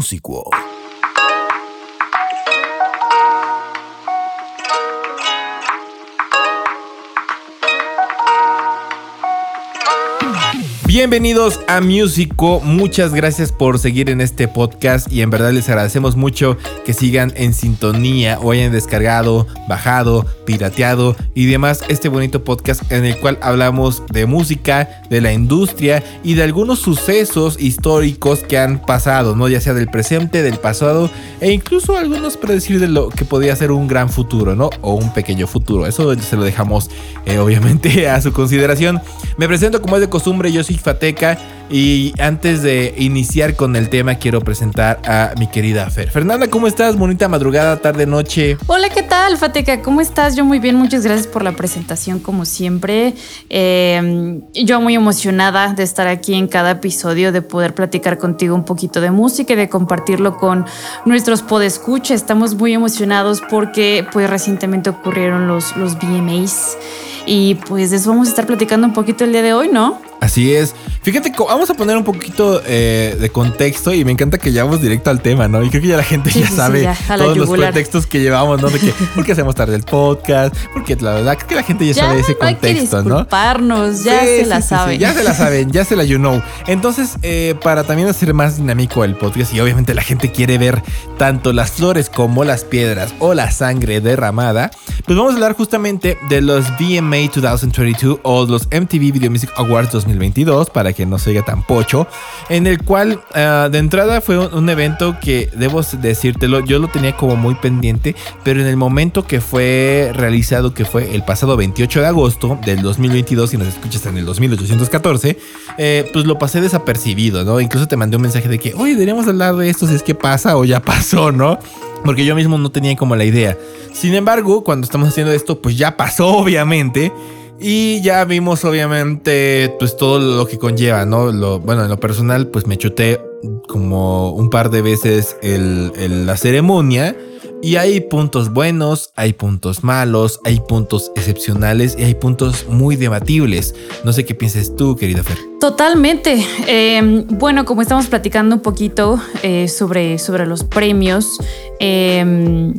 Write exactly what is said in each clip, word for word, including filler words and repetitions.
Músico. Bienvenidos a Músico, muchas gracias por seguir en este podcast y en verdad les agradecemos mucho que sigan en sintonía o hayan descargado, bajado, pirateado y demás este bonito podcast en el cual hablamos de música, de la industria y de algunos sucesos históricos que han pasado, ¿no? Ya sea del presente, del pasado e incluso algunos predecir de lo que podría ser un gran futuro, ¿no? O un pequeño futuro, eso se lo dejamos eh, obviamente a su consideración. Me presento como es de costumbre, yo soy Fateca y antes de iniciar con el tema quiero presentar a mi querida Fer. Fernanda, ¿cómo estás? Bonita madrugada, tarde, noche. Hola, ¿qué tal, Fateca? ¿Cómo estás? Yo muy bien, muchas gracias por la presentación como siempre. Eh, yo muy emocionada de estar aquí en cada episodio, de poder platicar contigo un poquito de música y de compartirlo con nuestros podescuchas. Estamos muy emocionados porque pues recientemente ocurrieron los, los V M As y pues de eso vamos a estar platicando un poquito el día de hoy, ¿no? Así es. Fíjate, vamos a poner un poquito eh, de contexto y me encanta que ya vamos directo al tema, ¿no? Y creo que ya la gente sí, ya sí, sabe sí, ya, todos los contextos que llevamos, ¿no? De que, ¿por qué hacemos tarde el podcast? Porque la verdad es que la gente ya, ya sabe ese no contexto, hay que disculparnos, ¿no? Ya sí, se sí, la sí, saben. Sí, ya se la saben, ya se la you know. Entonces, eh, para también hacer más dinámico el podcast y obviamente la gente quiere ver tanto las flores como las piedras o la sangre derramada, pues vamos a hablar justamente de los V M A dos mil veintidós o los M T V Video Music Awards dos mil veintidós, para que no se oiga tan pocho, en el cual uh, de entrada fue un, un evento que debo decírtelo, yo lo tenía como muy pendiente, pero en el momento que fue realizado, que fue el pasado veintiocho de agosto del dos mil veintidós, si nos escuchas en el dos mil ochocientos catorce, eh, pues lo pasé desapercibido, ¿no? Incluso te mandé un mensaje de que, oye, deberíamos hablar de esto si es que pasa o ya pasó, ¿no? Porque yo mismo no tenía como la idea. Sin embargo, cuando estamos haciendo esto, pues ya pasó, obviamente. Y ya vimos, obviamente, pues todo lo que conlleva, ¿no? Lo, bueno, en lo personal, pues me chuté como un par de veces el, el, la ceremonia. Y hay puntos buenos, hay puntos malos, hay puntos excepcionales y hay puntos muy debatibles. No sé qué piensas tú, querida Fer. Totalmente. Eh, bueno, como estamos platicando un poquito eh, sobre, sobre los premios, eh,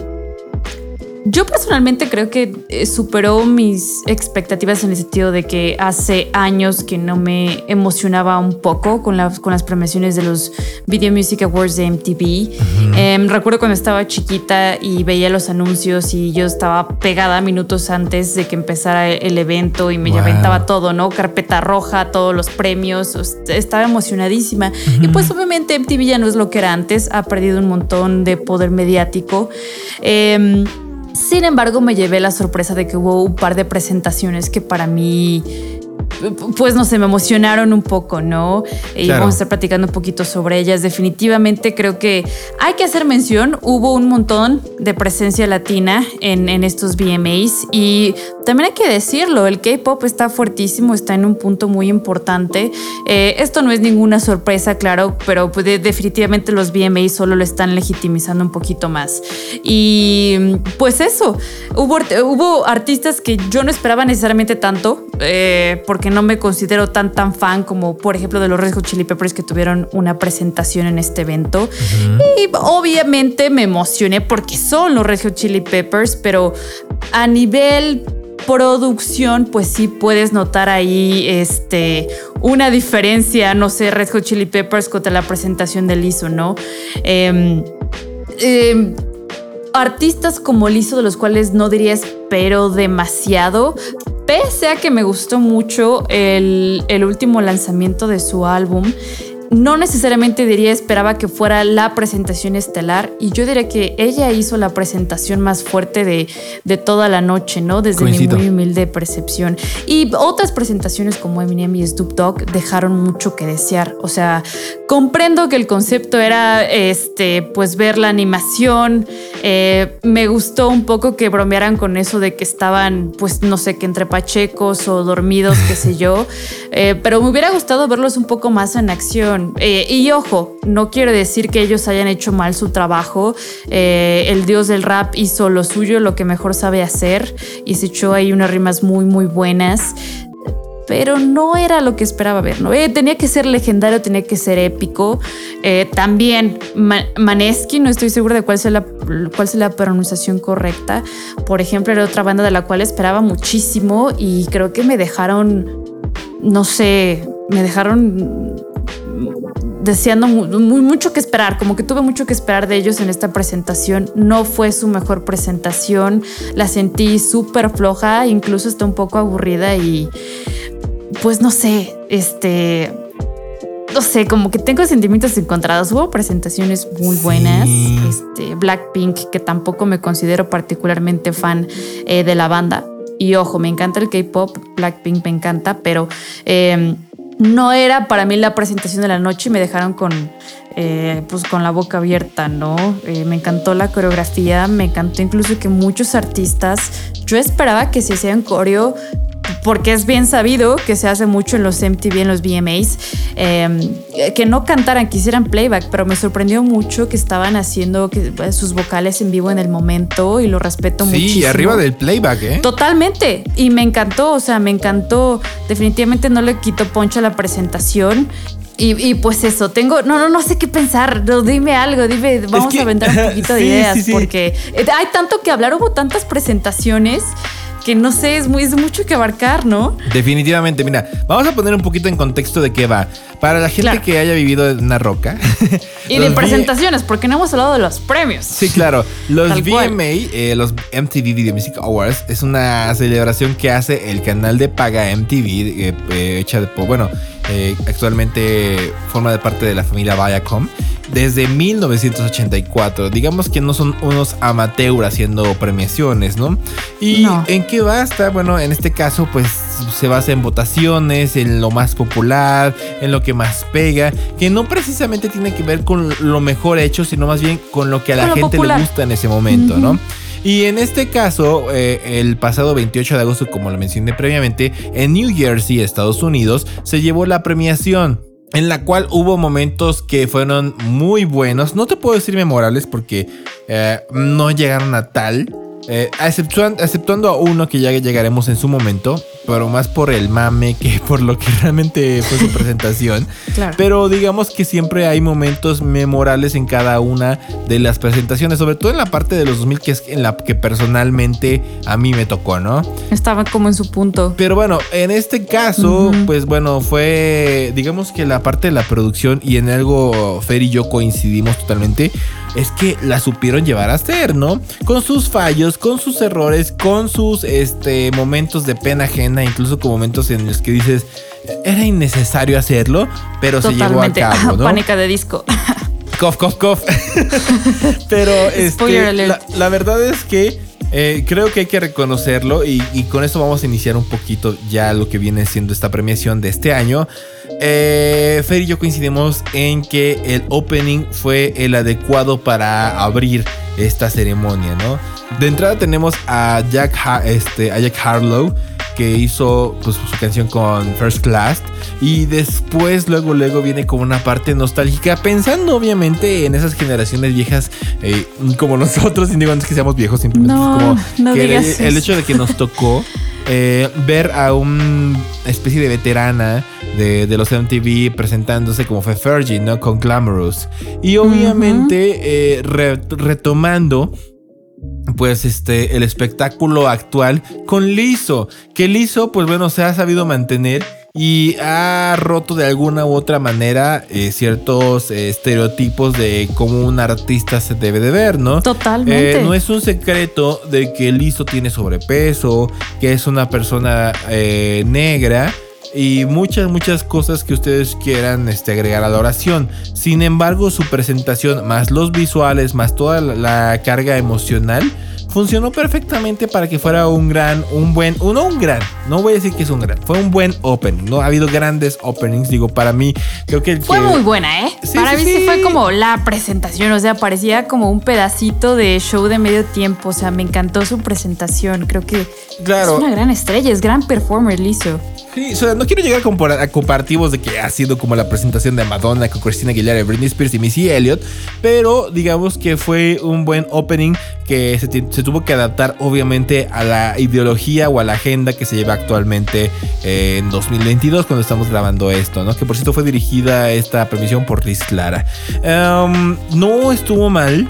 yo personalmente creo que superó mis expectativas en el sentido de que hace años que no me emocionaba un poco con, la, con las premiaciones de los Video Music Awards de M T V. Uh-huh. Eh, recuerdo cuando estaba chiquita y veía los anuncios y yo estaba pegada minutos antes de que empezara el evento y me wow. aventaba todo, ¿no? Carpeta roja, todos los premios, estaba emocionadísima. Uh-huh. Y pues obviamente M T V ya no es lo que era antes, ha perdido un montón de poder mediático. Eh, Sin embargo, me llevé la sorpresa de que hubo un par de presentaciones que para mí, pues no sé, me emocionaron un poco, ¿no? Y claro. Vamos a estar platicando un poquito sobre ellas. Definitivamente creo que hay que hacer mención. Hubo un montón de presencia latina en, en estos V M As y también hay que decirlo, el K-pop está fuertísimo, está en un punto muy importante. Eh, esto no es ninguna sorpresa, claro, pero pues de, definitivamente los V M As solo lo están legitimizando un poquito más. Y pues eso, hubo, hubo artistas que yo no esperaba necesariamente tanto, eh, porque no me considero tan tan fan como por ejemplo de los Red Hot Chili Peppers, que tuvieron una presentación en este evento. Uh-huh. Y obviamente me emocioné porque son los Red Hot Chili Peppers, pero a nivel producción pues sí puedes notar ahí este, una diferencia, no sé, Red Hot Chili Peppers contra la presentación de Lizzo, ¿no? Eh, eh, artistas como Lizzo, de los cuales no diría espero demasiado, pese a que me gustó mucho el, el último lanzamiento de su álbum. No necesariamente diría esperaba que fuera la presentación estelar, y yo diría que ella hizo la presentación más fuerte de, de toda la noche, ¿no? Desde Coincido. mi muy humilde percepción. Y otras presentaciones como Eminem y Snoop Dogg dejaron mucho que desear. O sea, comprendo que el concepto era este, pues ver la animación. Eh, me gustó un poco que bromearan con eso de que estaban, pues no sé, que entre pachecos o dormidos, qué sé yo. Eh, pero me hubiera gustado verlos un poco más en acción. Eh, y ojo, no quiero decir que ellos hayan hecho mal su trabajo. Eh, el dios del rap hizo lo suyo, lo que mejor sabe hacer, y se echó ahí unas rimas muy, muy buenas. pero no era lo que esperaba ver, ¿no? Eh, tenía que ser legendario, tenía que ser épico. Eh, también Ma- Maneskin, no estoy segura de cuál sea, la, cuál sea la pronunciación correcta. Por ejemplo, era otra banda de la cual esperaba muchísimo y creo que me dejaron, no sé, me dejaron deseando muy, muy, mucho que esperar, como que tuve mucho que esperar de ellos en esta presentación. No fue su mejor presentación, la sentí súper floja, incluso está un poco aburrida y pues no sé, este, no sé, como que tengo sentimientos encontrados. Hubo presentaciones muy buenas, sí. este, Blackpink, que tampoco me considero particularmente fan eh, de la banda, y ojo, me encanta el K-pop, Blackpink me encanta, pero eh, no era para mí la presentación de la noche y me dejaron con, eh, pues con la boca abierta, ¿no? Eh, me encantó la coreografía, me encantó incluso que muchos artistas, yo esperaba que se hicieran coreo, porque es bien sabido que se hace mucho en los M T V, en los V M As, eh, que no cantaran, que hicieran playback, pero me sorprendió mucho que estaban haciendo que, sus vocales en vivo en el momento y lo respeto sí, muchísimo. Sí, arriba del playback, ¿eh? Totalmente. Y me encantó, o sea, me encantó. Definitivamente no le quito poncho a la presentación. Y, y pues eso, tengo, no, no, no sé qué pensar. No, dime algo, dime, vamos es que, a aventar un poquito de sí, ideas, sí, sí. Porque hay tanto que hablar, hubo tantas presentaciones que no sé, es, muy, es mucho que abarcar, ¿no? Definitivamente, mira, vamos a poner un poquito en contexto de qué va. Para la gente claro. que haya vivido en una roca. Y de presentaciones, v- porque no hemos hablado de los premios. Sí, claro. Los Tal V M A, eh, los M T V Video Music Awards, es una celebración que hace el canal de paga M T V, eh, eh, hecha de, bueno, eh, actualmente forma de parte de la familia Viacom. Desde mil novecientos ochenta y cuatro, digamos que no son unos amateurs haciendo premiaciones, ¿no? ¿Y no. en qué basta? Bueno, en este caso, pues se basa en votaciones, en lo más popular, en lo que más pega, que no precisamente tiene que ver con lo mejor hecho, sino más bien con lo que a la gente popular. le gusta en ese momento, uh-huh. ¿no? Y en este caso, eh, el pasado veintiocho de agosto, como lo mencioné previamente, en New Jersey, Estados Unidos, se llevó la premiación, en la cual hubo momentos que fueron muy buenos. No te puedo decir memorables porque eh, no llegaron a tal. Eh, exceptuando, exceptuando a uno que ya llegaremos en su momento, pero más por el mame que por lo que realmente fue su presentación. Claro. Pero digamos que siempre hay momentos memorables en cada una de las presentaciones, sobre todo en la parte de los dos mil, que es en la que personalmente a mí me tocó, ¿no? Estaba como en su punto. Pero bueno, en este caso, uh-huh. pues bueno, fue, digamos que la parte de la producción, y en algo Fer y yo coincidimos totalmente, es que la supieron llevar a hacer, ¿no? Con sus fallos, con sus errores, con sus este, momentos de pena ajena, incluso con momentos en los que dices, era innecesario hacerlo, pero Totalmente. se llevó a cabo, ¿no? Pánica de disco. Cof, cof, cof. Pero este, la, la verdad es que eh, creo que hay que reconocerlo, y, y con esto vamos a iniciar un poquito ya lo que viene siendo esta premiación de este año. Eh, Fer y yo coincidimos en que el opening fue el adecuado para abrir esta ceremonia, ¿no? De entrada tenemos a Jack, ha- este, a Jack Harlow, que hizo pues, su canción con First Class, y después luego luego viene como una parte nostálgica, pensando obviamente en esas generaciones viejas eh, como nosotros, y digo no es que seamos viejos, simplemente no, es como no que digas el, el hecho de que nos tocó eh, ver a una especie de veterana de, de los M T V presentándose como fue Fergie, ¿no? Con Glamorous, y obviamente uh-huh. eh, re- retomando pues este el espectáculo actual con Lizzo, que Lizzo pues bueno se ha sabido mantener y ha roto de alguna u otra manera eh, ciertos eh, estereotipos de cómo un artista se debe de ver, ¿no? Totalmente. Eh, no es un secreto de que Lizzo tiene sobrepeso, que es una persona eh, negra, y muchas, muchas cosas que ustedes quieran este, agregar a la oración. Sin embargo, su presentación, más los visuales, más toda la, la carga emocional, funcionó perfectamente para que fuera un gran, un buen, no un gran, no voy a decir que es un gran, fue un buen opening, ¿no? Ha habido grandes openings, digo, para mí, creo que... El fue que... muy buena, ¿eh? Sí, para sí, mí sí. sí fue como la presentación, o sea, parecía como un pedacito de show de medio tiempo, o sea, me encantó su presentación, creo que Claro. Es una gran estrella, es gran performer, Lizzo. Sí, o sea, no quiero llegar a, compar- a comparativos de que ha sido como la presentación de Madonna con Christina Aguilera, Britney Spears y Missy Elliott, pero digamos que fue un buen opening que se, t- se tuvo que adaptar obviamente a la ideología o a la agenda que se lleva actualmente eh, en dos mil veintidós cuando estamos grabando esto, ¿no? Que por cierto fue dirigida esta premisión por Liz Clara. Um, no estuvo mal,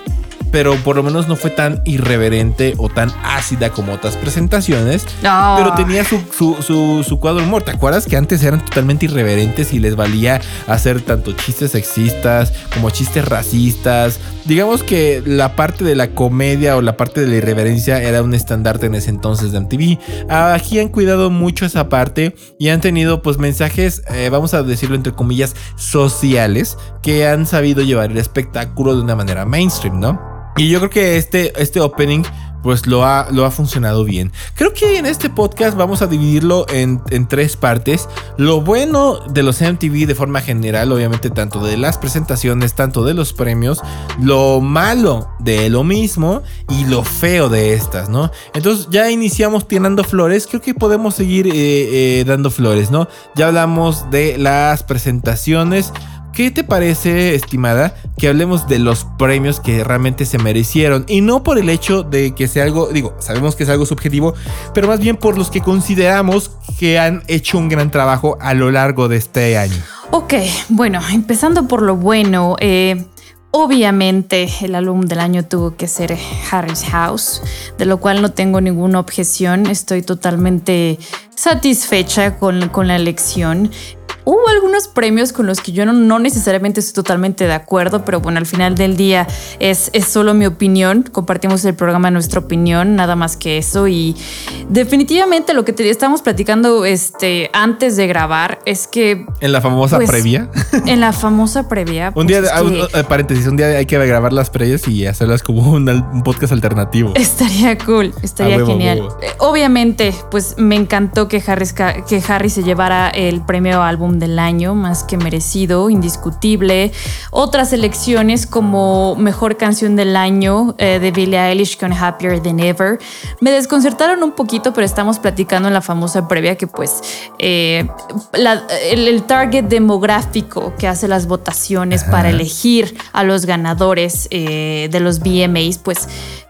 pero por lo menos no fue tan irreverente o tan ácida como otras presentaciones. No. Pero tenía su, su, su, su cuadro de humor. ¿Te acuerdas que antes eran totalmente irreverentes y les valía hacer tanto chistes sexistas como chistes racistas? Digamos que la parte de la comedia o la parte de la irreverencia era un estandarte en ese entonces de M T V. Aquí han cuidado mucho esa parte y han tenido pues mensajes, eh, vamos a decirlo entre comillas, sociales, que han sabido llevar el espectáculo de una manera mainstream, ¿no? Y yo creo que este, este opening pues lo ha, lo ha funcionado bien. Creo que en este podcast vamos a dividirlo en, en tres partes. Lo bueno de los M T V de forma general, obviamente tanto de las presentaciones, tanto de los premios. Lo malo de lo mismo y lo feo de estas, ¿no? Entonces ya iniciamos tirando flores. Creo que podemos seguir eh, eh, dando flores, ¿no? Ya hablamos de las presentaciones. ¿Qué te parece, estimada, que hablemos de los premios que realmente se merecieron? Y no por el hecho de que sea algo, digo, sabemos que es algo subjetivo, pero más bien por los que consideramos que han hecho un gran trabajo a lo largo de este año. Ok, bueno, empezando por lo bueno, eh, obviamente el álbum del año tuvo que ser Harry's House, de lo cual no tengo ninguna objeción, estoy totalmente satisfecha con, con la elección. Hubo algunos premios con los que yo no, no necesariamente estoy totalmente de acuerdo, pero bueno, al final del día es, es solo mi opinión. Compartimos el programa nuestra opinión, nada más que eso. Y definitivamente lo que te estábamos platicando este, antes de grabar es que... En la famosa pues, previa. En la famosa previa. un pues día, es que, un, paréntesis, un día hay que grabar las previas y hacerlas como un, un podcast alternativo. Estaría cool, estaría huevo, genial. Huevo. Obviamente, pues me encantó que Harry, que Harry se llevara el premio álbum del año, más que merecido, indiscutible. Otras elecciones como mejor canción del año eh, de Billie Eilish con Happier Than Ever me desconcertaron un poquito, pero estamos platicando en la famosa previa que pues eh, la, el, el target demográfico que hace las votaciones Ajá. para elegir a los ganadores eh, de los V M As pues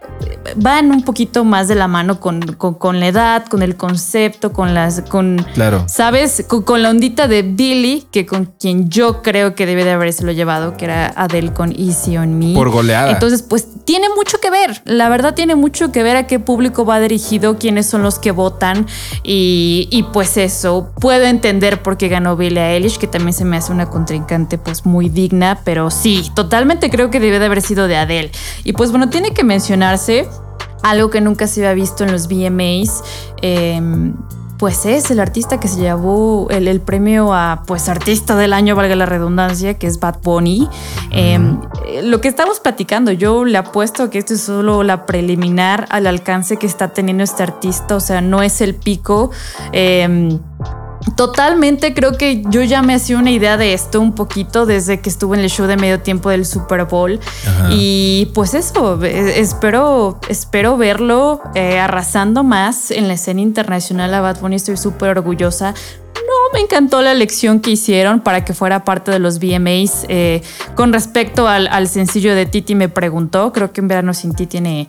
van un poquito más de la mano con, con, con la edad, con el concepto, con las, con, claro. ¿sabes? Con, con la ondita de Billie, que con quien yo creo que debe de habérselo llevado, que era Adele con Easy on Me. Por goleada. Entonces, pues tiene mucho que ver. La verdad tiene mucho que ver a qué público va dirigido, quiénes son los que votan y, y pues eso. Puedo entender por qué ganó Billie Eilish, que también se me hace una contrincante pues muy digna, pero sí, totalmente creo que debe de haber sido de Adele. Y pues bueno, tiene que mencionarse algo que nunca se había visto en los V M As, eh, pues es el artista que se llevó el, el premio a pues artista del año, valga la redundancia, que es Bad Bunny. Eh, lo que estamos platicando, yo le apuesto que esto es solo la preliminar al alcance que está teniendo este artista, o sea, no es el pico. Eh, Totalmente, creo que yo ya me hacía una idea de esto un poquito desde que estuve en el show de medio tiempo del Super Bowl. Ajá. Y pues eso, espero, espero verlo eh, arrasando más en la escena internacional a Bad Bunny. Estoy súper orgullosa. No, me encantó la elección que hicieron para que fuera parte de los V M As. Eh, con respecto al, al sencillo de Titi me preguntó, creo que En Verano Sin Ti tiene...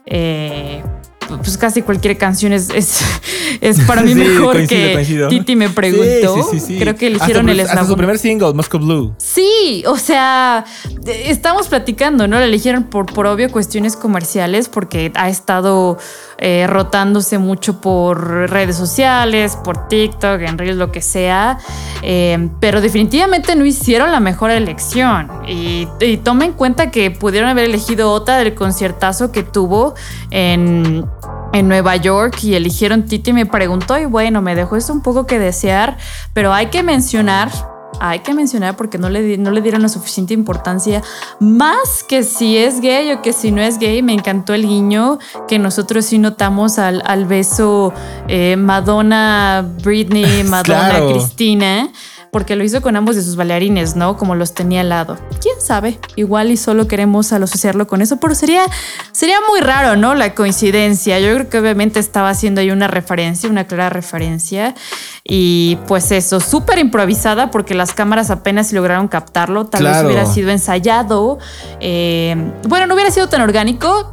Eh, pues casi cualquier canción es, es, es para mí sí, mejor coincido, que coincido. Titi me preguntó. Sí, sí, sí, sí. Creo que eligieron hasta, el eslabón. Hasta su primer single, Moscow Blue. Sí, o sea, estamos platicando, ¿no? La eligieron por, por obvio cuestiones comerciales porque ha estado eh, rotándose mucho por redes sociales, por TikTok, en Reels, lo que sea. Eh, pero definitivamente no hicieron la mejor elección. Y, y toma en cuenta que pudieron haber elegido otra del conciertazo que tuvo en... en Nueva York y eligieron Titi me preguntó y bueno, me dejó esto un poco que desear, pero hay que mencionar, hay que mencionar porque no le, no le dieron la suficiente importancia, más que si es gay o que si no es gay. Me encantó el guiño que nosotros sí notamos al, al beso eh, Madonna, Britney, Madonna, claro. Cristina. porque lo hizo con ambos de sus bailarines, ¿no? Como los tenía al lado. ¿Quién sabe? Igual y solo queremos asociarlo con eso, pero sería, sería muy raro, ¿no? La coincidencia. Yo creo que obviamente estaba haciendo ahí una referencia, una clara referencia. Y pues eso, súper improvisada porque las cámaras apenas lograron captarlo. Tal claro. vez hubiera sido ensayado. Eh, bueno, no hubiera sido tan orgánico,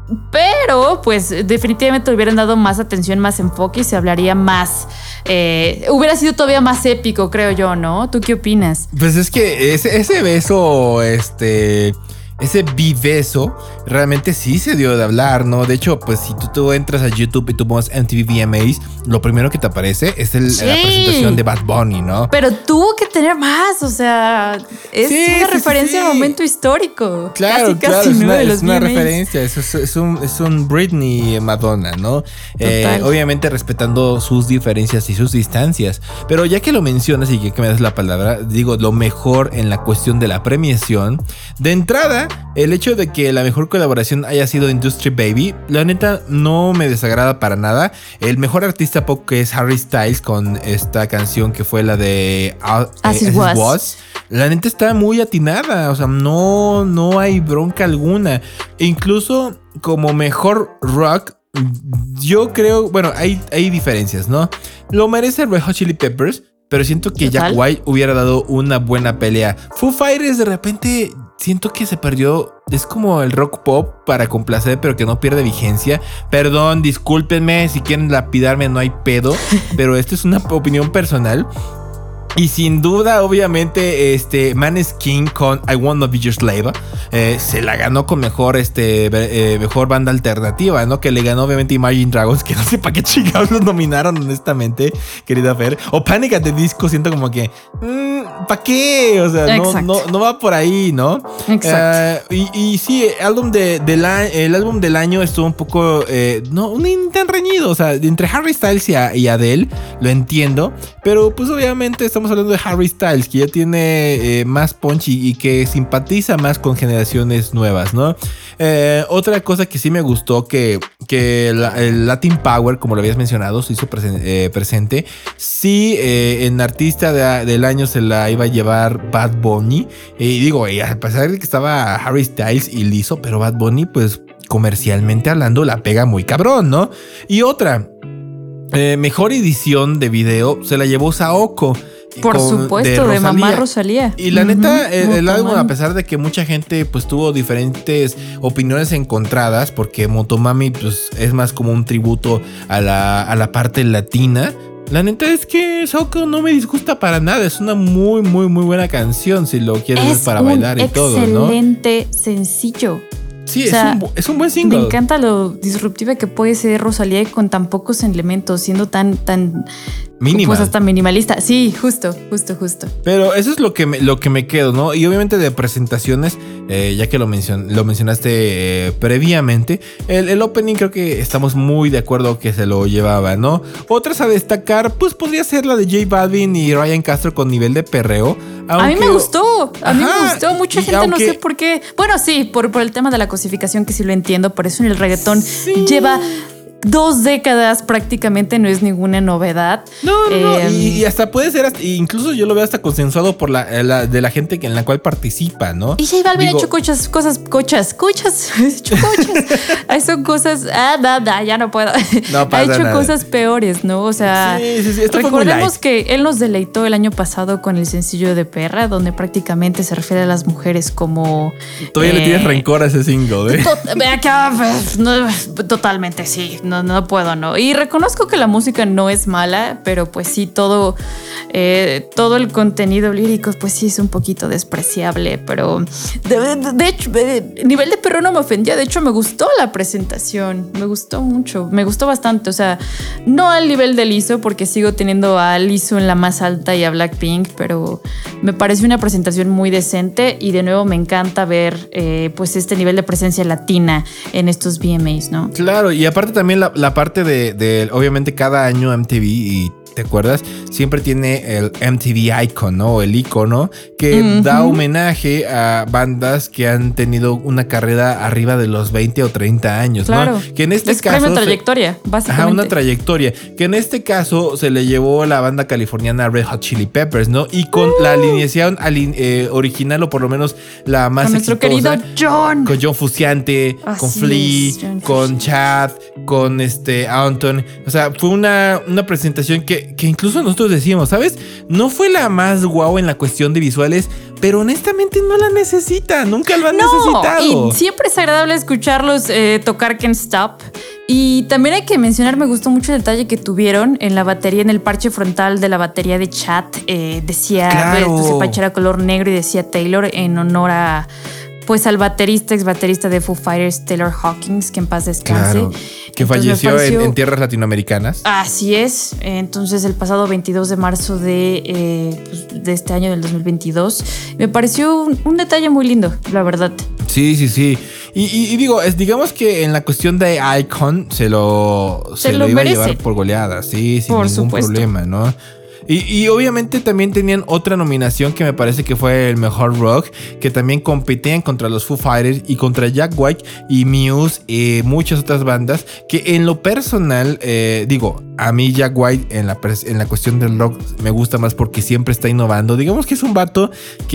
pero pues definitivamente hubieran dado más atención, más enfoque y se hablaría más. Eh, hubiera sido todavía más épico, creo yo, ¿no? ¿Tú qué opinas? Pues es que ese, ese beso, este... ese bibeso realmente sí se dio de hablar, ¿no? De hecho, pues si tú, tú entras a YouTube y tú pones M T V V M As, lo primero que te aparece es el, sí. la presentación de Bad Bunny, ¿no? Pero tuvo que tener más, o sea, es sí, una sí, referencia sí, sí. al momento histórico. Claro, casi, claro, casi, es ¿no? una, de los es una V M As. referencia, es, es, es, un, es un Britney Madonna, ¿no? Eh, obviamente respetando sus diferencias y sus distancias. Pero ya que lo mencionas y que me das la palabra, digo, lo mejor en la cuestión de la premiación, de entrada, el hecho de que la mejor colaboración haya sido Industry Baby, la neta no me desagrada para nada. El mejor artista pop que es Harry Styles con esta canción que fue la de uh, As It Was. Was. La neta está muy atinada, o sea, no, no hay bronca alguna. E incluso como mejor rock, yo creo, bueno, hay, hay diferencias, ¿no? Lo merece Red Hot Chili Peppers, pero siento que Total. Jack White hubiera dado una buena pelea. Foo Fighters de repente siento que se perdió. Es como el rock pop para complacer, pero que no pierde vigencia. Perdón, discúlpenme, si quieren lapidarme no hay pedo, pero esta es una opinión personal. Y sin duda, obviamente, este Maneskin con I Wanna Be Your Slave eh, se la ganó con mejor, este, eh, mejor banda alternativa, ¿no? Que le ganó obviamente Imagine Dragons, que no sé para qué chingados los nominaron, honestamente, querida Fer. O Panic at the Disco, siento como que, mmm, ¿para qué? O sea, no, no, no va por ahí, ¿no? Exacto. Uh, y, y sí, el álbum, de, de la, el álbum del año estuvo un poco, eh, no, un tan reñido, o sea, entre Harry Styles y, a, y Adele, lo entiendo, pero pues obviamente estamos hablando de Harry Styles, que ya tiene eh, más punch y, y que simpatiza más con generaciones nuevas, ¿no? Eh, otra cosa que sí me gustó, que, que la, el Latin Power, como lo habías mencionado, se hizo presen, eh, presente. Sí, eh, en artista de, del año se la iba a llevar Bad Bunny. Y digo, y a pesar de que estaba Harry Styles y Lizzo, pero Bad Bunny, pues comercialmente hablando, la pega muy cabrón, ¿no? Y otra, eh, mejor edición de video se la llevó Saoko. Por con, supuesto, de, de Mamá Rosalía. Y la uh-huh, neta, el, el álbum, a pesar de que mucha gente pues tuvo diferentes opiniones encontradas, porque Motomami pues es más como un tributo a la, a la parte latina. La neta es que Saoko no me disgusta para nada. Es una muy, muy, muy buena canción si lo quieres ver para bailar y todo, ¿no? Es excelente sencillo. Sí, o sea, es, un, es un buen single. Me encanta lo disruptiva que puede ser Rosalía con tan pocos elementos, siendo tan, tan minimal. Pues hasta minimalista. Sí, justo, justo, justo. Pero eso es lo que me, lo que me quedo, ¿no? Y obviamente de presentaciones, eh, ya que lo, mencion, lo mencionaste eh, previamente, el, el opening creo que estamos muy de acuerdo que se lo llevaba, ¿no? Otras a destacar, pues podría ser la de J Balvin y Ryan Castro con Nivel de Perreo. Aunque, a mí me gustó, a mí Ajá, me gustó. Mucha gente aunque, no sé por qué. Bueno, sí, por, por el tema de la cosificación, que sí lo entiendo. Por eso en el reggaetón sí. lleva dos décadas prácticamente, no es ninguna novedad. No, no, eh, no. Y, y hasta puede ser, hasta, incluso yo lo veo hasta consensuado por la, la de la gente que en la cual participa, ¿no? Y J Balvin Digo, ha hecho cochas, cosas, cochas, cochas, ha hecho cochas. Son cosas, ah, da, da, ya no puedo. No ha hecho nada. Cosas peores, ¿no? O sea, sí, sí, sí. Esto recordemos que él nos deleitó el año pasado con el sencillo de Perra, donde prácticamente se refiere a las mujeres como... Todavía eh, le tienes rencor a ese single, ¿eh? To- acá, pues, no, totalmente, sí. No, no puedo, ¿no? Y reconozco que la música no es mala, pero pues sí, todo, eh, todo el contenido lírico, pues sí es un poquito despreciable, pero de, de, de hecho, de, nivel de perro no me ofendía, de hecho me gustó la presentación, me gustó mucho, me gustó bastante, o sea, no al nivel de Lizzo, porque sigo teniendo a Lizzo en la más alta y a Blackpink, pero me pareció una presentación muy decente y de nuevo me encanta ver eh, pues este nivel de presencia latina en estos V M As, ¿no? Claro, y aparte también la, la parte de, de, obviamente cada año M T V y ¿te acuerdas? Siempre tiene el M T V Icon, ¿no? El icono que uh-huh. da homenaje a bandas que han tenido una carrera arriba de los veinte o treinta años, claro. ¿no? Que en este es caso... una trayectoria, básicamente. Ajá, una trayectoria. Que en este caso se le llevó la banda californiana Red Hot Chili Peppers, ¿no? Y con uh. la alineación aline- eh, original, o por lo menos la más con exitosa. Con nuestro querido John. Con John Frusciante, Así con Flea, es, John con Chad, con este Anton. O sea, fue una, una presentación que, que incluso nosotros decíamos, ¿sabes? No fue la más guau en la cuestión de visuales, pero honestamente no la necesita. Nunca lo han no, necesitado. Y siempre es agradable escucharlos eh, tocar Can't Stop. Y también hay que mencionar, me gustó mucho el detalle que tuvieron en la batería, en el parche frontal de la batería de Chad. Eh, decía, claro. ese parche era color negro y decía Taylor en honor a... Pues al baterista, ex baterista de Foo Fighters, Taylor Hawkins, que en paz descanse. Claro, que Entonces falleció pareció, en, en tierras latinoamericanas. Así es. Entonces, el pasado veintidós de marzo de, eh, pues, de este año, del dos mil veintidós. Me pareció un, un detalle muy lindo, la verdad. Sí, sí, sí. Y, y, y digo, es, digamos que en la cuestión de Icon se lo, se, se lo, lo iba merece. a llevar por goleada. Sí, sin por ningún supuesto. problema, ¿no? Y, y obviamente también tenían otra nominación que me parece que fue el mejor rock, que también competían contra los Foo Fighters y contra Jack White y Muse y muchas otras bandas que en lo personal, eh, digo, a mí Jack White en la, en la cuestión del rock me gusta más porque siempre está innovando. Digamos que es un vato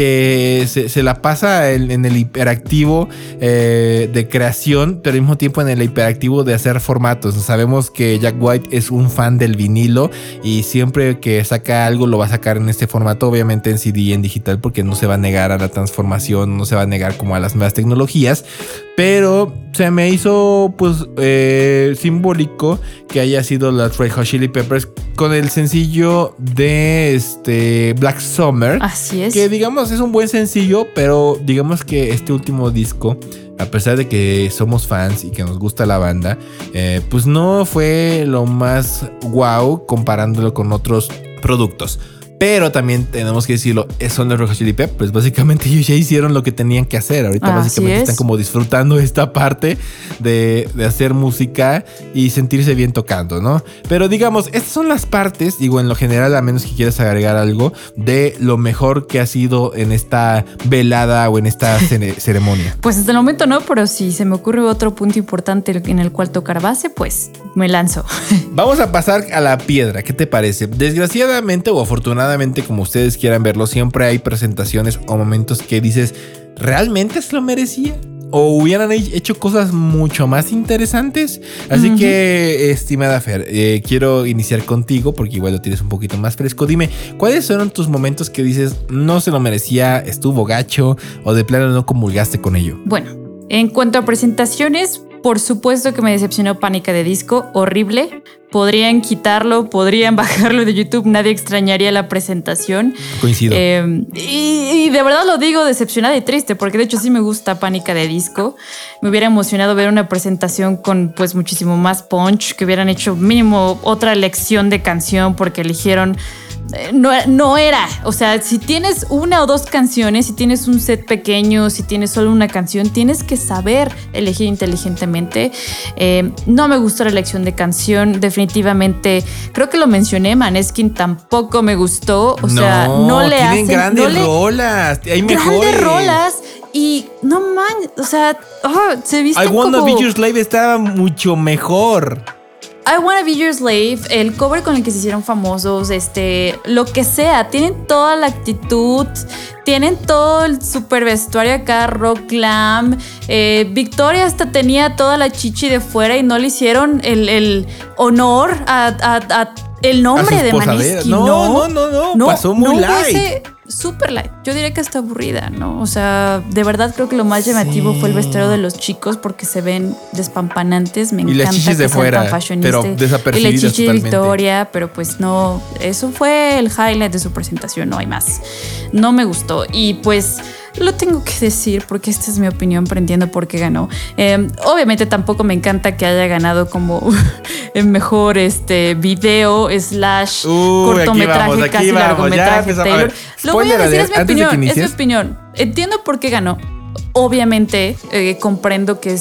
que se, se la pasa en, en el hiperactivo eh, de creación, pero al mismo tiempo en el hiperactivo de hacer formatos. Sabemos que Jack White es un fan del vinilo y siempre que saca algo lo va a sacar en este formato, obviamente en C D y en digital, porque no se va a negar a la transformación, no se va a negar como a las nuevas tecnologías, pero se me hizo pues eh, simbólico que haya sido la Red Hot Chili Peppers con el sencillo de este Black Summer. Así es. Que digamos es un buen sencillo, pero digamos que este último disco, a pesar de que somos fans y que nos gusta la banda, eh, pues no fue lo más guau comparándolo con otros productos. Pero también tenemos que decirlo, son los Red Hot Chili Peppers. Básicamente ellos ya hicieron lo que tenían que hacer. Ahorita Así básicamente es. están como disfrutando esta parte de, de hacer música y sentirse bien tocando, ¿no? Pero digamos, estas son las partes, digo, en lo general, a menos que quieras agregar algo, de lo mejor que ha sido en esta velada o en esta cere- ceremonia. Pues hasta el momento no, pero si se me ocurre otro punto importante en el cual tocar base, pues me lanzo. Vamos a pasar a la piedra. ¿Qué te parece? Desgraciadamente o afortunadamente, como ustedes quieran verlo, siempre hay presentaciones o momentos que dices, ¿realmente se lo merecía? ¿O hubieran hecho cosas mucho más interesantes? Así uh-huh. que, estimada Fer, eh, quiero iniciar contigo porque igual lo tienes un poquito más fresco. Dime, ¿cuáles fueron tus momentos que dices, no se lo merecía, estuvo gacho o de plano no comulgaste con ello? Bueno, en cuanto a presentaciones, por supuesto que me decepcionó Pánica de Disco, horrible. Podrían quitarlo, podrían bajarlo de YouTube, nadie extrañaría la presentación. Coincido. Eh, y, y de verdad lo digo decepcionada y triste, porque de hecho sí me gusta Pánica de Disco. Me hubiera emocionado ver una presentación con pues muchísimo más punch, que hubieran hecho mínimo otra elección de canción, porque eligieron... No, no era, o sea, si tienes una o dos canciones, si tienes un set pequeño, si tienes solo una canción, tienes que saber elegir inteligentemente. Eh, no me gustó la elección de canción, definitivamente. Creo que lo mencioné, Maneskin tampoco me gustó. O no, sea, no le hacen... grandes no le, rolas, hay mejores. Grandes rolas y no man, o sea, oh, se viste I como... Wanna Be Your Slave estaba mucho mejor. I Wanna Be Your Slave, el cover con el que se hicieron famosos, este, lo que sea, tienen toda la actitud, tienen todo el super vestuario acá, rock glam. Eh, Victoria hasta tenía toda la chichi de fuera y no le hicieron el, el honor a, a, a el nombre de Maneskin. No, no, no, no, no, pasó muy no light. Ese, super light. Yo diría que está aburrida, ¿no? O sea, de verdad creo que lo más llamativo sí. fue el vestuario de los chicos porque se ven despampanantes. Me y encanta las chichis de fuera, pero desapercibidas. Y la chichi totalmente. de Victoria, pero pues no, eso fue el highlight de su presentación, no hay más. No me gustó y pues lo tengo que decir porque esta es mi opinión, pero entiendo por qué ganó. Eh, obviamente tampoco me encanta que haya ganado como el mejor este, video slash uh, cortometraje, aquí vamos, aquí casi vamos, largometraje Taylor. Lo voy a decir, es mi opinión, es mi opinión. Entiendo por qué ganó. Obviamente eh, comprendo que es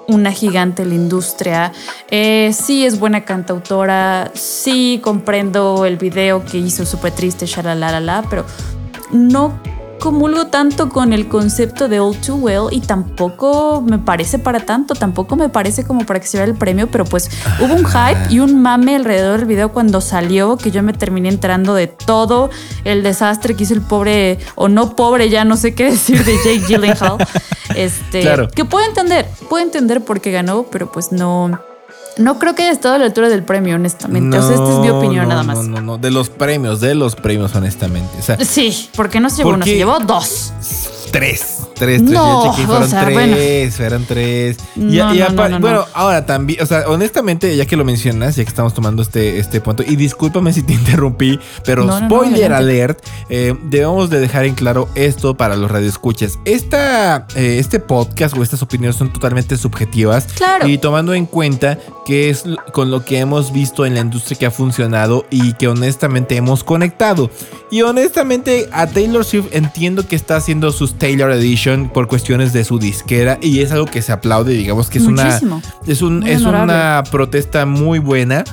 una gigante en la industria. Eh, sí es buena cantautora, sí comprendo el video que hizo súper triste, shalalalala, pero no comulgo tanto con el concepto de All Too Well y tampoco me parece para tanto, tampoco me parece como para que se vea el premio, pero pues hubo un hype y un mame alrededor del video cuando salió que yo me terminé enterando de todo el desastre que hizo el pobre, o no pobre, ya no sé qué decir, de Jake Gyllenhaal. Este, claro. Que puedo entender, puedo entender por qué ganó, pero pues no... No creo que haya estado a la altura del premio, honestamente. No, o sea, esta es mi opinión, no, nada más. No, no, no. De los premios, de los premios, honestamente. O sea, sí, porque no se llevó uno, se llevó dos. Tres. Tres, tres. No, ya chequé, fueron o sea, tres, bueno. fueron tres. No, y, no, y no, apa- no, no, bueno, no. ahora también, o sea, honestamente, ya que lo mencionas, ya que estamos tomando este, este punto, y discúlpame si te interrumpí, pero no, no, spoiler no, alert, eh, debemos de dejar en claro esto para los radioescuchas. Esta, eh, este podcast o estas opiniones son totalmente subjetivas. Claro. Y tomando en cuenta que es con lo que hemos visto en la industria que ha funcionado y que honestamente hemos conectado. Y honestamente a Taylor Swift entiendo que está haciendo sus Taylor Edition por cuestiones de su disquera y es algo que se aplaude, digamos que es Muchísimo. una es un es una protesta muy buena.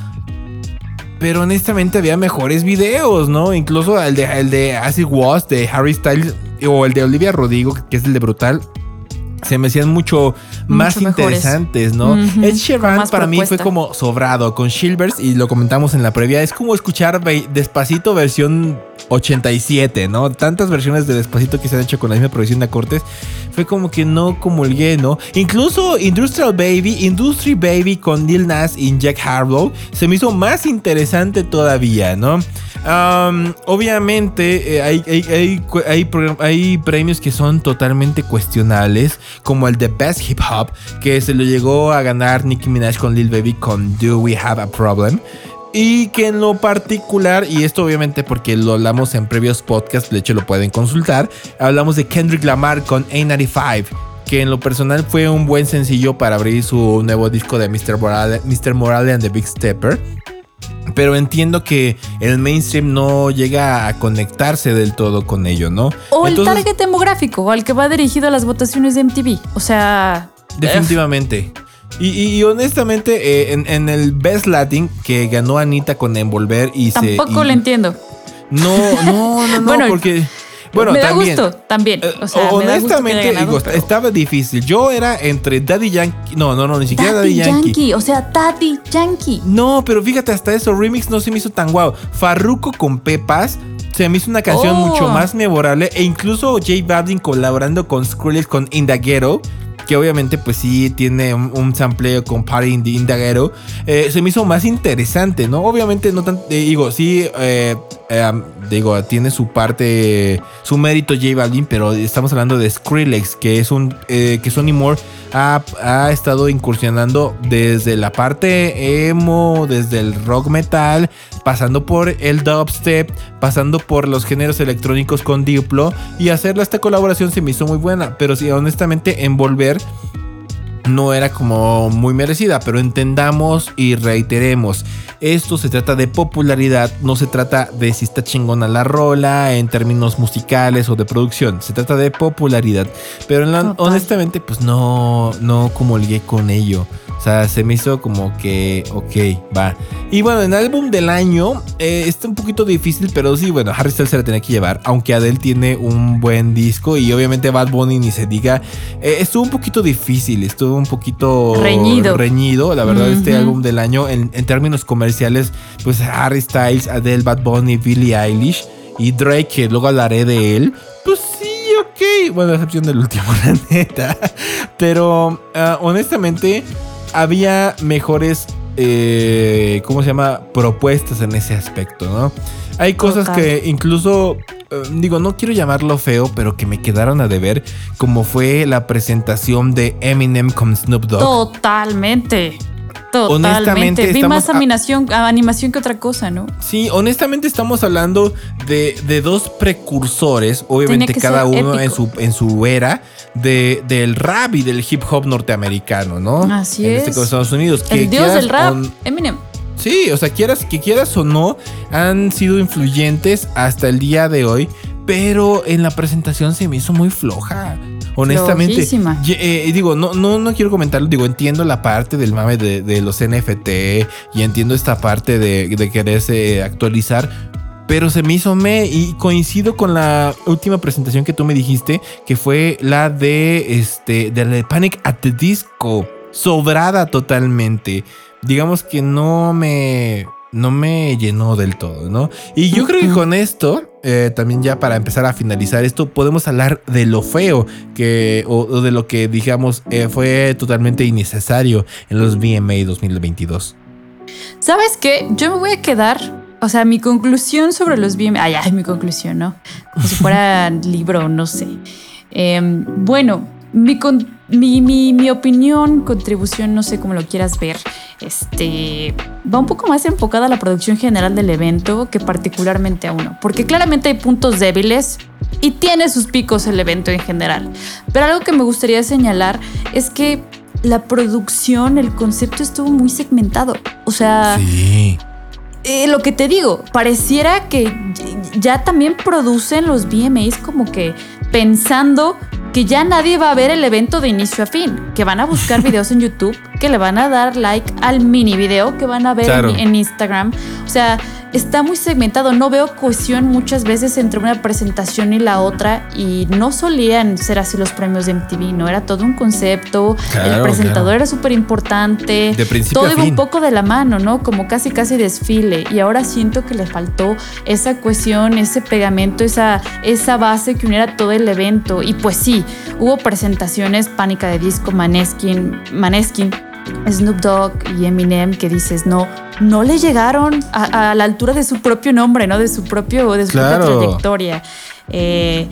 Pero honestamente había mejores videos, ¿no? Incluso el de el de As It Was de Harry Styles o el de Olivia Rodrigo, que es el de Brutal, se me hacían mucho, mucho más mejores. Interesantes, ¿no? Uh-huh. Ed Sheeran para mí fue como sobrado con Shivers y lo comentamos en la previa. Es como escuchar Despacito versión ochenta y siete, ¿no? Tantas versiones de Despacito que se han hecho con la misma producción de acordes. Fue como que no comulgué, ¿no? Incluso Industrial Baby, Industry Baby con Lil Nas y Jack Harlow se me hizo más interesante todavía, ¿no? Um, obviamente eh, hay, hay, hay, hay, hay premios que son totalmente cuestionables, como el de Best Hip Hop, que se lo llegó a ganar Nicki Minaj con Lil Baby con Do We Have a Problem. Y que en lo particular, y esto obviamente porque lo hablamos en previos podcasts, de hecho lo pueden consultar, hablamos de Kendrick Lamar con A noventa y cinco, que en lo personal fue un buen sencillo para abrir su nuevo disco de mister Morale, mister Morale and the Big Stepper. Pero entiendo que el mainstream no llega a conectarse del todo con ello, ¿no? O Entonces, el target demográfico, al que va dirigido a las votaciones de M T V. O sea... Definitivamente. Y, y, y honestamente, eh, en, en el Best Latin que ganó Anita con Envolver y Tampoco se... Tampoco lo entiendo. No, no, no, no, bueno, porque... Bueno, me da también, gusto, también. O sea, honestamente, me da gusto ganado, pero... estaba difícil. Yo era entre Daddy Yankee. No, no, no, ni siquiera Daddy, Daddy Yankee. Yankee. O sea, Daddy Yankee. No, pero fíjate, hasta eso, remix no se me hizo tan guau. Farruko con Pepas se me hizo una canción oh. mucho más memorable. E incluso J Balvin colaborando con Skrillex con In The Ghetto, que obviamente pues sí tiene un, un sampleo con Party in the, in the Ghetto, eh, se me hizo más interesante, ¿no? Obviamente no tan, eh, digo, sí, eh, eh, digo, tiene su parte, su mérito J Balvin, pero estamos hablando de Skrillex, que es un, eh, que Sonny Moore ha, ha estado incursionando desde la parte emo, desde el rock metal, pasando por el dubstep, pasando por los géneros electrónicos con Diplo, y hacerle esta colaboración se me hizo muy buena, pero sí, honestamente, Envolver no era como muy merecida, pero entendamos y reiteremos, esto se trata de popularidad, no se trata de si está chingona la rola en términos musicales o de producción, se trata de popularidad, pero en la, honestamente pues no, no comulgué con ello. O sea, se me hizo como que, ok, va. Y bueno, en álbum del año eh, está un poquito difícil, pero sí, bueno, Harry Styles se la tenía que llevar, aunque Adele tiene un buen disco y obviamente Bad Bunny ni se diga. Eh, estuvo un poquito difícil, estuvo un poquito reñido. reñido la verdad, uh-huh. Este álbum del año en, en términos comerciales, pues Harry Styles, Adele, Bad Bunny, Billie Eilish y Drake, que luego hablaré de él, pues sí. Ok, bueno, a excepción del último, la neta. Pero uh, honestamente había mejores, eh, ¿cómo se llama? Propuestas en ese aspecto, ¿no? Hay cosas Total. que incluso, eh, digo, no quiero llamarlo feo, pero que me quedaron a deber, como fue la presentación de Eminem con Snoop Dogg. Totalmente. Totalmente. Vi más animación, a, animación que otra cosa, ¿no? Sí, honestamente estamos hablando de, de dos precursores, obviamente cada uno en su, en su era, de, del rap y del hip hop norteamericano, ¿no? Así en es. este caso Estados Unidos. El que dios del rap, on... Eminem. Sí, o sea, quieras, que quieras o no, han sido influyentes hasta el día de hoy, pero en la presentación se me hizo muy floja. Honestamente, y, eh, digo, no, no, no quiero comentarlo. Digo, entiendo la parte del mame de, de los N F T y entiendo esta parte de, de quererse actualizar, pero se me hizo me y coincido con la última presentación que tú me dijiste, que fue la de este de, de Panic at the Disco, sobrada totalmente. Digamos que no me no me llenó del todo, ¿no? Y yo creo que con esto, eh, también ya para empezar a finalizar esto, podemos hablar de lo feo que o, o de lo que digamos eh, fue totalmente innecesario en los V M A dos mil veintidós. ¿Sabes qué? Yo me voy a quedar, o sea, mi conclusión sobre los V M A, ay, ay, mi conclusión, ¿no? Como si fuera libro, no sé. Eh, bueno, mi, con, mi, mi, mi opinión, contribución, no sé cómo lo quieras ver, este, va un poco más enfocada a la producción general del evento que particularmente a uno, porque claramente hay puntos débiles y tiene sus picos el evento en general. Pero algo que me gustaría señalar es que la producción, el concepto estuvo muy segmentado. O sea, sí. eh, lo que te digo, pareciera que ya también producen los V M As como que pensando que ya nadie va a ver el evento de inicio a fin, que van a buscar videos en YouTube, que le van a dar like al mini video que van a ver claro. en, en Instagram. O sea, está muy segmentado. No veo cohesión muchas veces entre una presentación y la otra, y no solían ser así los premios de M T V, ¿no? Era todo un concepto, claro, el presentador claro. era súper importante, de principio todo a iba fin. Un poco de la mano, ¿no? Como casi casi desfile, y ahora siento que le faltó esa cohesión, ese pegamento, esa, esa base que uniera todo el evento. Y pues sí, hubo presentaciones, Panic! At the Disco, Maneskin, Maneskin, Snoop Dogg y Eminem, que dices, no, no le llegaron a, a la altura de su propio nombre, ¿no? De su propio, de su claro. propia trayectoria. Eh,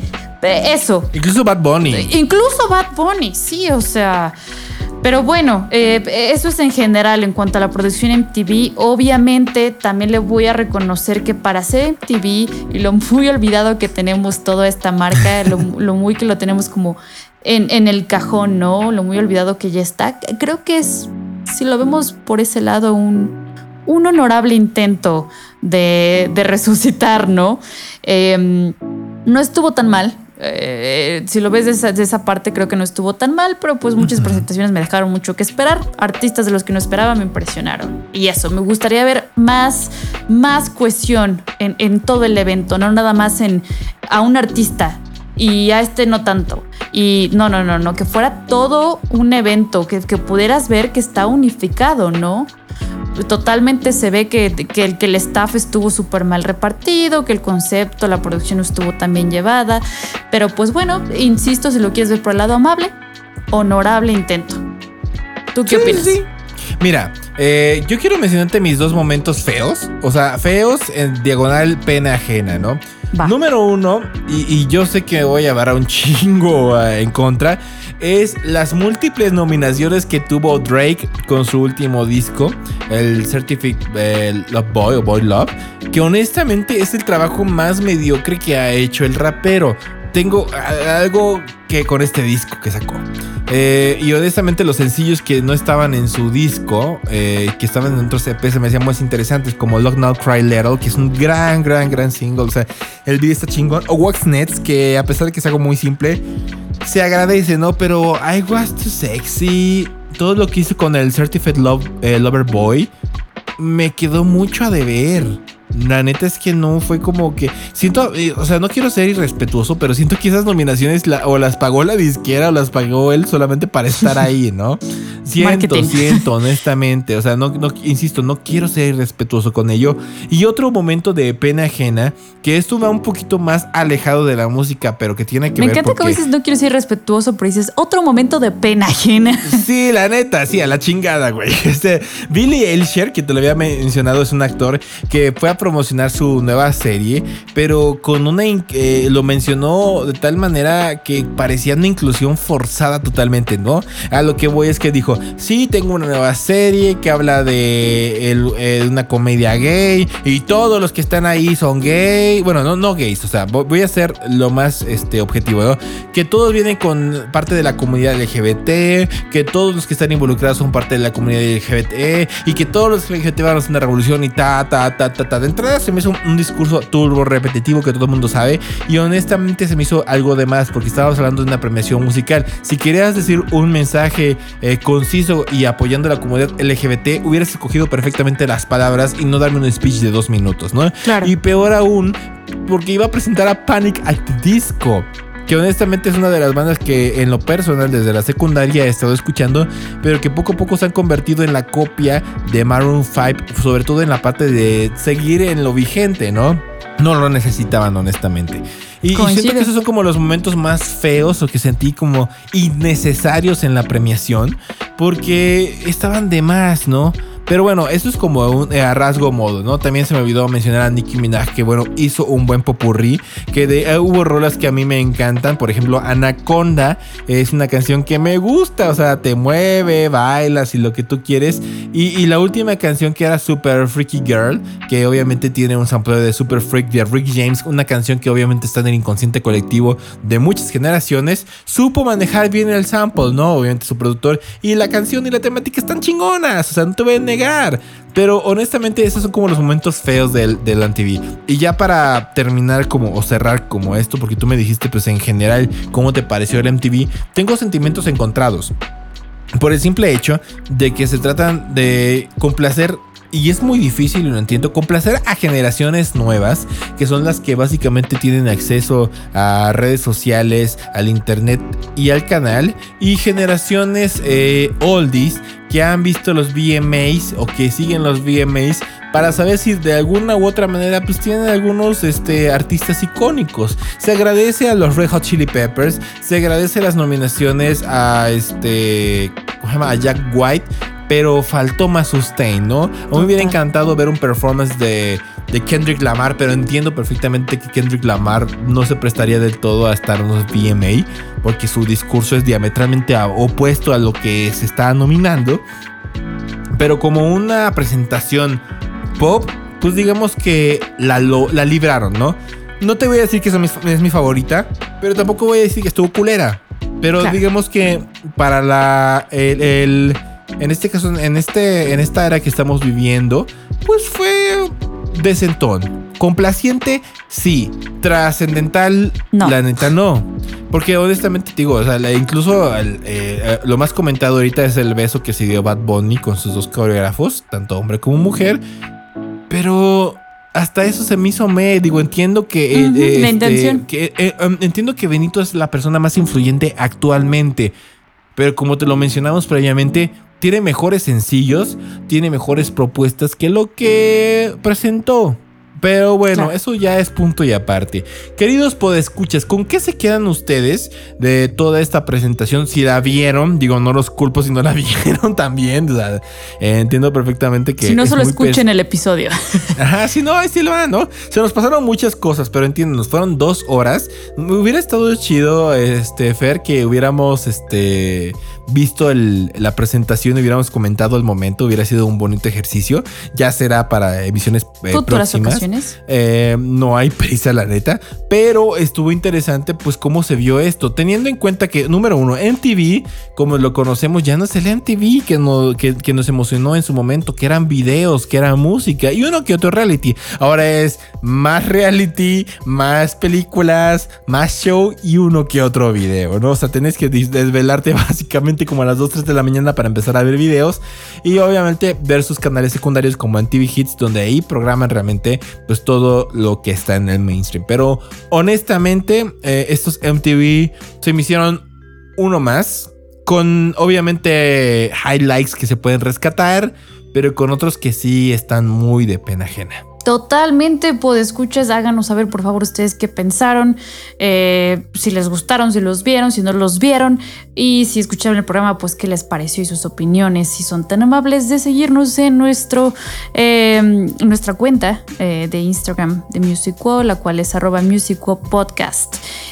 eso. Incluso Bad Bunny. Incluso Bad Bunny, sí, o sea. Pero bueno, eh, eso es en general en cuanto a la producción M T V. Obviamente también le voy a reconocer que para ser M T V y lo muy olvidado que tenemos toda esta marca, lo, lo muy que lo tenemos como en, en el cajón, ¿no? Lo muy olvidado que ya está. Creo que es, si lo vemos por ese lado, un, un honorable intento de, de resucitar, ¿no? Eh, no estuvo tan mal. Eh, si lo ves de esa, de esa parte, creo que no estuvo tan mal, pero pues muchas presentaciones me dejaron mucho que esperar. Artistas de los que no esperaba me impresionaron. Y eso, me gustaría ver más, más cohesión en, en todo el evento, no nada más en a un artista y a este no tanto. Y no, no, no, no, que fuera todo un evento, que, que pudieras ver que está unificado, ¿no? Totalmente se ve que, que, el, que el staff estuvo súper mal repartido, que el concepto, la producción estuvo tan bien llevada. Pero pues bueno, insisto, si lo quieres ver por el lado amable, honorable intento. ¿Tú qué sí, opinas? Sí. Mira, eh, yo quiero mencionarte mis dos momentos feos. O sea, feos en diagonal pena ajena, ¿no? Va. Número uno, y, y yo sé que voy a llevar a un chingo uh, en contra, es las múltiples nominaciones que tuvo Drake con su último disco, el Certificate eh, Love Boy o Boy Love, que honestamente es el trabajo más mediocre que ha hecho el rapero. Tengo algo que con este disco que sacó. Eh, y honestamente los sencillos que no estaban en su disco, eh, que estaban en otros E P, se me hacían más interesantes, como Lock Now Cry Little, que es un gran, gran, gran single. O sea, el video está chingón. O Wax Nets, que a pesar de que es algo muy simple, se agradece, ¿no? Pero I Was Too Sexy, todo lo que hizo con el Certified Love, eh, Lover Boy, me quedó mucho a deber. La neta es que no fue como que siento, eh, o sea, no quiero ser irrespetuoso, pero siento que esas nominaciones la, o las pagó la disquera o las pagó él solamente para estar ahí, ¿no? Siento, Marketing. siento, honestamente. O sea, no, no, insisto, no quiero ser irrespetuoso con ello. Y otro momento de pena ajena, que esto va un poquito más alejado de la música, pero que tiene que Me ver. Me encanta porque... que dices no quiero ser irrespetuoso, pero dices otro momento de pena ajena. Sí, la neta, sí, a la chingada, güey. Este Billy Eilish, que te lo había mencionado, es un actor que fue a promocionar su nueva serie, pero con una eh, lo mencionó de tal manera que parecía una inclusión forzada totalmente, ¿no? A lo que voy es que dijo, diciendo, sí, tengo una nueva serie que habla de, el, eh, de una comedia gay y todos los que están ahí son gay. Bueno, no, no gays, o sea, voy a ser lo más este, objetivo, ¿no? Que todos vienen con parte de la comunidad L G B T, que todos los que están involucrados son parte de la comunidad L G B T y que todos los L G B T van a hacer una revolución y ta, ta, ta, ta, ta. De entrada se me hizo un, un discurso turbo repetitivo que todo el mundo sabe y honestamente se me hizo algo de más porque estábamos hablando de una premiación musical. Si querías decir un mensaje eh, conciso y apoyando a la comunidad L G B T, hubieras escogido perfectamente las palabras y no darme un speech de dos minutos, ¿no? Claro. Y peor aún, porque iba a presentar a Panic at the Disco, que honestamente es una de las bandas que en lo personal desde la secundaria he estado escuchando, pero que poco a poco se han convertido en la copia de Maroon cinco, sobre todo en la parte de seguir en lo vigente, ¿no? No lo necesitaban, honestamente. Y, y siento que esos son como los momentos más feos o que sentí como innecesarios en la premiación, porque estaban de más, ¿no? Pero bueno, eso es como un, eh, a rasgo modo, ¿no? También se me olvidó mencionar a Nicki Minaj, que bueno, hizo un buen popurrí, que de, eh, hubo rolas que a mí me encantan. Por ejemplo, Anaconda es una canción que me gusta, o sea, te mueve, bailas y lo que tú quieres. Y, y la última canción que era Super Freaky Girl, que obviamente tiene un sampleo de Super Freak de Rick James, una canción que obviamente está en el inconsciente colectivo de muchas generaciones, supo manejar bien el sample, ¿no? Obviamente su productor, y la canción y la temática están chingonas, o sea, no te voy a negar. Pero honestamente esos son como los momentos feos del, del M T V. Y ya para terminar como o cerrar como esto, porque tú me dijiste pues en general cómo te pareció el M T V, tengo sentimientos encontrados por el simple hecho de que se tratan de complacer. Y es muy difícil, y lo entiendo, complacer a generaciones nuevas, que son las que básicamente tienen acceso a redes sociales, al internet y al canal. Y generaciones eh, oldies que han visto los V M As o que siguen los V M As para saber si de alguna u otra manera pues tienen algunos este, artistas icónicos. Se agradece a los Red Hot Chili Peppers, se agradece las nominaciones a este, ¿cómo se llama? A Jack White, pero faltó más sustain, ¿no? A mí me hubiera encantado ver un performance de, de Kendrick Lamar, pero entiendo perfectamente que Kendrick Lamar no se prestaría del todo a estar en los V M A, porque su discurso es diametralmente opuesto a lo que se está nominando. Pero como una presentación pop, pues digamos que la, lo, la libraron, ¿no? No te voy a decir que eso es mi favorita, pero tampoco voy a decir que estuvo culera. Pero claro, digamos que para la... el, el En este caso, en, este, en esta era que estamos viviendo, pues fue decentón. Complaciente, sí. Trascendental, no. La neta, no. Porque honestamente te digo, o sea, la, incluso el, eh, lo más comentado ahorita es el beso que se dio Bad Bunny con sus dos coreógrafos, tanto hombre como mujer. Pero hasta eso se me hizo me. Digo, entiendo que... Uh-huh, eh, la este, intención. Que, eh, um, entiendo que Benito es la persona más influyente actualmente. Pero como te lo mencionamos previamente, tiene mejores sencillos, tiene mejores propuestas que lo que presentó. Pero bueno, claro, eso ya es punto y aparte. Queridos podescuchas, ¿con qué se quedan ustedes de toda esta presentación? Si la vieron, digo, no los culpo si no la vieron también. O sea, eh, entiendo perfectamente que... Si no, solo escuchen pes- el episodio. Ajá, si no, ahí sí lo van, ¿no? Se nos pasaron muchas cosas, pero entienden, nos fueron dos horas. Me hubiera estado chido, este, Fer, que hubiéramos, este... visto el, la presentación y hubiéramos comentado el momento, hubiera sido un bonito ejercicio. Ya será para emisiones eh, próximas. Ocasiones. Eh, no hay prisa, la neta, pero estuvo interesante pues cómo se vio esto, teniendo en cuenta que, número uno, M T V, como lo conocemos, ya no es el M T V que, no, que, que nos emocionó en su momento, que eran videos, que era música y uno que otro reality. Ahora es más reality, más películas, más show y uno que otro video, ¿no? O sea, tenés que desvelarte básicamente como a las dos, tres de la mañana para empezar a ver videos y obviamente ver sus canales secundarios como M T V Hits, donde ahí programan realmente pues todo lo que está en el mainstream. Pero honestamente eh, estos M T V se me hicieron uno más, con obviamente highlights que se pueden rescatar, pero con otros que sí están muy de pena ajena. Totalmente, podescuchas, háganos saber por favor ustedes qué pensaron, eh, si les gustaron, si los vieron, si no los vieron y si escucharon el programa, pues qué les pareció y sus opiniones. Si son tan amables de seguirnos en nuestro, eh, nuestra cuenta eh, de Instagram de MusicWo, la cual es arroba MusicWo Podcast.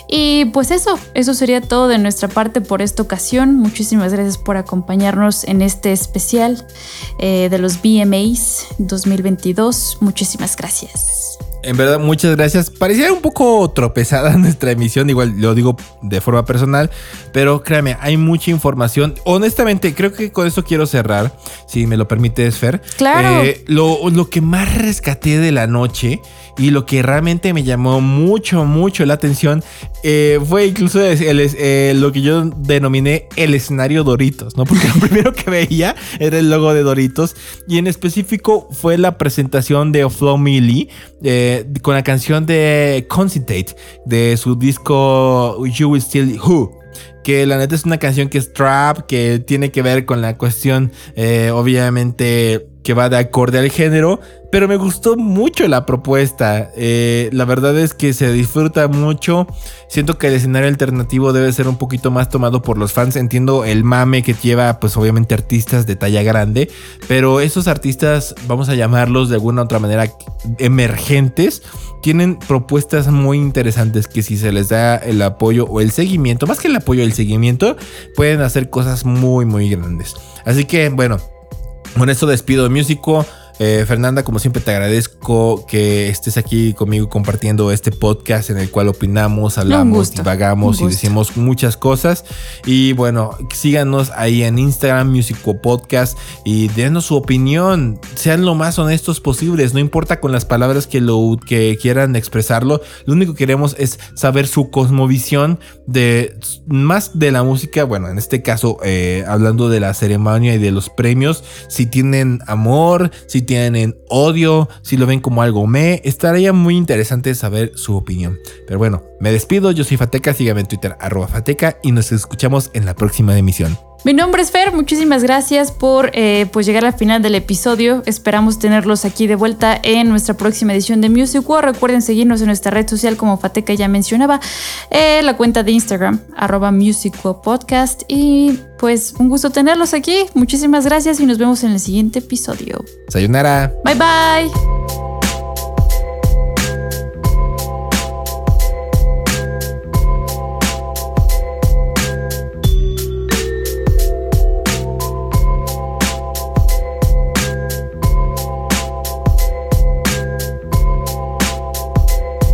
Y pues eso, eso sería todo de nuestra parte por esta ocasión. Muchísimas gracias por acompañarnos en este especial eh, de los V M As dos mil veintidós. Muchísimas gracias. En verdad, muchas gracias. Parecía un poco tropezada nuestra emisión, igual lo digo de forma personal, pero créame, hay mucha información. Honestamente, creo que con esto quiero cerrar, si me lo permites, Fer. Claro. Eh, lo, lo que más rescaté de la noche y lo que realmente me llamó mucho, mucho la atención eh, fue incluso el, el, eh, lo que yo denominé el escenario Doritos, ¿no? Porque lo primero que veía era el logo de Doritos y en específico fue la presentación de Flo Milli eh, con la canción de Concentrate de su disco You Will Still Who. Que la neta es una canción que es trap, que tiene que ver con la cuestión, eh, obviamente, que va de acorde al género. Pero me gustó mucho la propuesta. Eh, la verdad es que se disfruta mucho. Siento que el escenario alternativo debe ser un poquito más tomado por los fans. Entiendo el mame que lleva, pues obviamente, artistas de talla grande. Pero esos artistas, vamos a llamarlos de alguna u otra manera emergentes, tienen propuestas muy interesantes que si se les da el apoyo o el seguimiento, más que el apoyo, el seguimiento, pueden hacer cosas muy, muy grandes. Así que, bueno, con esto despido de MusicWo. Eh, Fernanda, como siempre te agradezco que estés aquí conmigo compartiendo este podcast en el cual opinamos, hablamos, divagamos y decimos muchas cosas. Y bueno, síganos ahí en Instagram, MusicWo Podcast, y denos su opinión. Sean lo más honestos posibles, no importa con las palabras que, lo, que quieran expresarlo. Lo único que queremos es saber su cosmovisión de más de la música. Bueno, en este caso, eh, hablando de la ceremonia y de los premios, si tienen amor, si tienen odio, si lo ven como algo me, estaría muy interesante saber su opinión. Pero bueno, me despido, yo soy Fateca, síganme en Twitter, arroba Fateca, y nos escuchamos en la próxima emisión. Mi nombre es Fer, muchísimas gracias por eh, pues llegar al final del episodio. Esperamos tenerlos aquí de vuelta en nuestra próxima edición de MusicWo. Recuerden seguirnos en nuestra red social, como Fateca ya mencionaba, eh, la cuenta de Instagram, arroba MusicWo Podcast. Y pues un gusto tenerlos aquí. Muchísimas gracias y nos vemos en el siguiente episodio. Sayonara. Bye bye.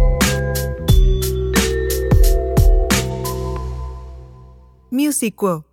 MusicWo.